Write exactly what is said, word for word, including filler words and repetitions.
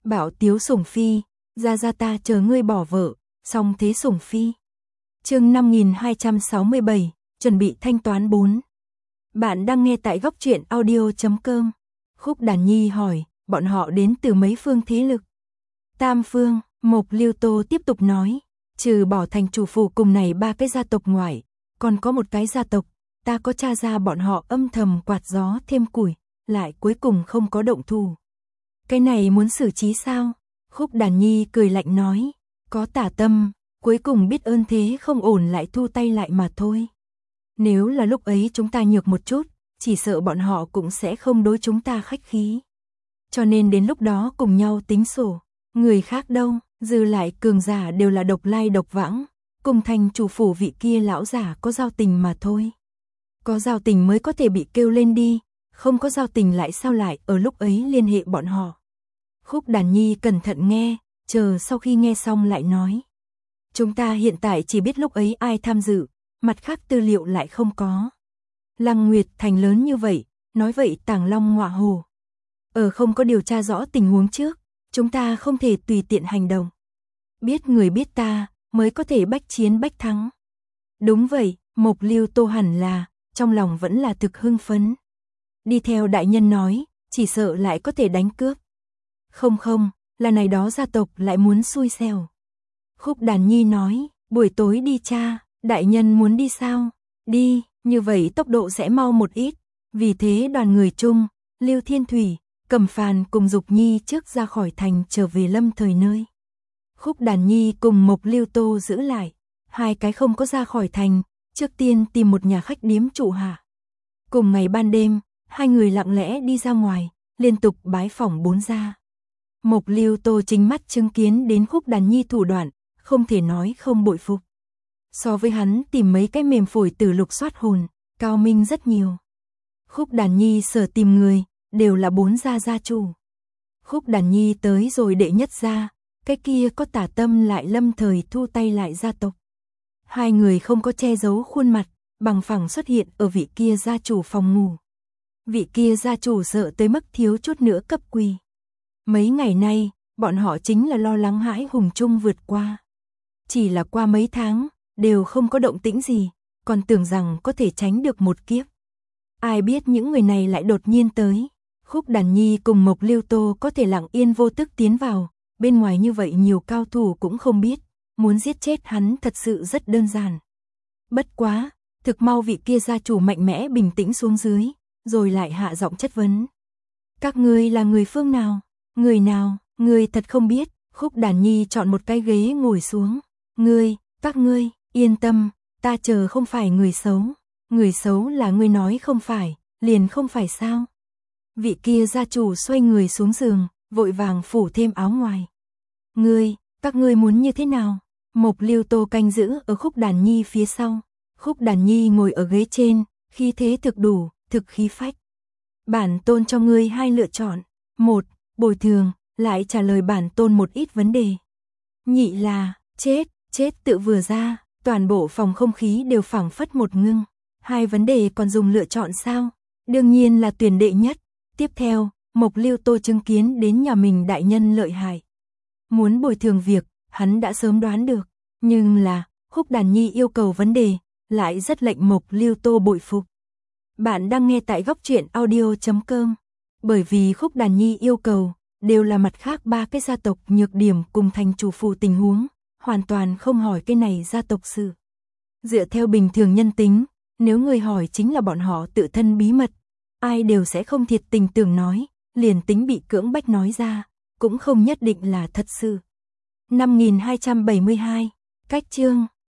Bảo Tiếu Sủng Phi, ra ra ta chờ ngươi bỏ vợ, xong thế Sủng Phi. Chương năm nghìn hai trăm sáu mươi bảy, chuẩn bị thanh toán bốn. Bạn đang nghe tại góc truyện audio chấm com. Khúc Đàn Nhi hỏi, bọn họ đến từ mấy phương thế lực? Tam phương, Mộc Lưu Tô tiếp tục nói, trừ bỏ thành chủ phủ cùng này ba cái gia tộc ngoại, còn có một cái gia tộc, ta có tra ra bọn họ âm thầm quạt gió thêm củi, lại cuối cùng không có động thủ. Cái này muốn xử trí sao? Khúc Đàn Nhi cười lạnh nói, có tả tâm, cuối cùng biết ơn thế không ổn lại thu tay lại mà thôi. Nếu là lúc ấy chúng ta nhược một chút, chỉ sợ bọn họ cũng sẽ không đối chúng ta khách khí. Cho nên đến lúc đó cùng nhau tính sổ, người khác đâu, dư lại cường giả đều là độc lai độc vãng, cùng thành chủ phủ vị kia lão giả có giao tình mà thôi. Có giao tình mới có thể bị kêu lên đi, không có giao tình lại sao lại ở lúc ấy liên hệ bọn họ. Khúc Đàn Nhi cẩn thận nghe, chờ sau khi nghe xong lại nói. Chúng ta hiện tại chỉ biết lúc ấy ai tham dự, mặt khác tư liệu lại không có. Lăng Nguyệt Thành lớn như vậy, nói vậy Tàng Long ngọa hồ. Ở không có điều tra rõ tình huống trước, chúng ta không thể tùy tiện hành động. Biết người biết ta, mới có thể bách chiến bách thắng. Đúng vậy, Mộc Lưu Tô hẳn là, trong lòng vẫn là thực hưng phấn. Đi theo đại nhân nói, chỉ sợ lại có thể đánh cướp. Không không, là này đó gia tộc lại muốn xui xẻo. Khúc Đàn Nhi nói, buổi tối đi cha, đại nhân muốn đi sao? Đi, như vậy tốc độ sẽ mau một ít. Vì thế đoàn người chung, Lưu Thiên Thủy, Cẩm Phàn cùng Dục Nhi trước ra khỏi thành trở về lâm thời nơi. Khúc Đàn Nhi cùng Mộc Lưu Tô giữ lại, hai cái không có ra khỏi thành, trước tiên tìm một nhà khách điếm trụ hạ. Cùng ngày ban đêm, hai người lặng lẽ đi ra ngoài, liên tục bái phỏng bốn gia. Mộc Lưu Tô chính mắt chứng kiến đến Khúc Đàn Nhi thủ đoạn, không thể nói không bội phục. So với hắn tìm mấy cái mềm phổi từ lục soát hồn, cao minh rất nhiều. Khúc Đàn Nhi sở tìm người, đều là bốn gia gia chủ. Khúc Đàn Nhi tới rồi đệ nhất gia, cái kia có tả tâm lại lâm thời thu tay lại gia tộc. Hai người không có che giấu khuôn mặt, bằng phẳng xuất hiện ở vị kia gia chủ phòng ngủ. Vị kia gia chủ sợ tới mức thiếu chút nữa cấp quỳ. Mấy ngày nay, bọn họ chính là lo lắng hãi hùng chung vượt qua. Chỉ là qua mấy tháng, đều không có động tĩnh gì, còn tưởng rằng có thể tránh được một kiếp. Ai biết những người này lại đột nhiên tới. Khúc Đàn Nhi cùng Mộc Lưu Tô có thể lặng yên vô tức tiến vào, bên ngoài như vậy nhiều cao thủ cũng không biết, muốn giết chết hắn thật sự rất đơn giản. Bất quá, thực mau vị kia gia chủ mạnh mẽ bình tĩnh xuống dưới, rồi lại hạ giọng chất vấn. Các ngươi là người phương nào? Người nào? Người thật không biết. Khúc Đàn Nhi chọn một cái ghế ngồi xuống. Ngươi, các ngươi, yên tâm, ta chờ không phải người xấu. Người xấu là ngươi nói không phải, liền không phải sao? Vị kia gia chủ xoay người xuống giường, vội vàng phủ thêm áo ngoài. Ngươi, các ngươi muốn như thế nào? Mộc Lưu Tô canh giữ ở Khúc Đàn Nhi phía sau. Khúc Đàn Nhi ngồi ở ghế trên, khí thế thực đủ, thực khí phách. Bản tôn cho ngươi hai lựa chọn. Một, bồi thường, lại trả lời bản tôn một ít vấn đề. Nhị là, chết, chết tự vừa ra, toàn bộ phòng không khí đều phảng phất một ngưng. Hai vấn đề còn dùng lựa chọn sao? Đương nhiên là tuyển đệ nhất. Tiếp theo, Mộc Lưu Tô chứng kiến đến nhà mình đại nhân lợi hại. Muốn bồi thường việc, hắn đã sớm đoán được. Nhưng là, Khúc Đàn Nhi yêu cầu vấn đề, lại rất lệnh Mộc Lưu Tô bội phục. Bạn đang nghe tại góc truyện audio chấm com. Bởi vì Khúc Đàn Nhi yêu cầu, đều là mặt khác ba cái gia tộc nhược điểm cùng thành chủ phủ tình huống, hoàn toàn không hỏi cái này gia tộc sự. Dựa theo bình thường nhân tính, nếu người hỏi chính là bọn họ tự thân bí mật, ai đều sẽ không thiệt tình tưởng nói, liền tính bị cưỡng bách nói ra, cũng không nhất định là thật sự. năm nghìn hai trăm bảy mươi hai, cách chương.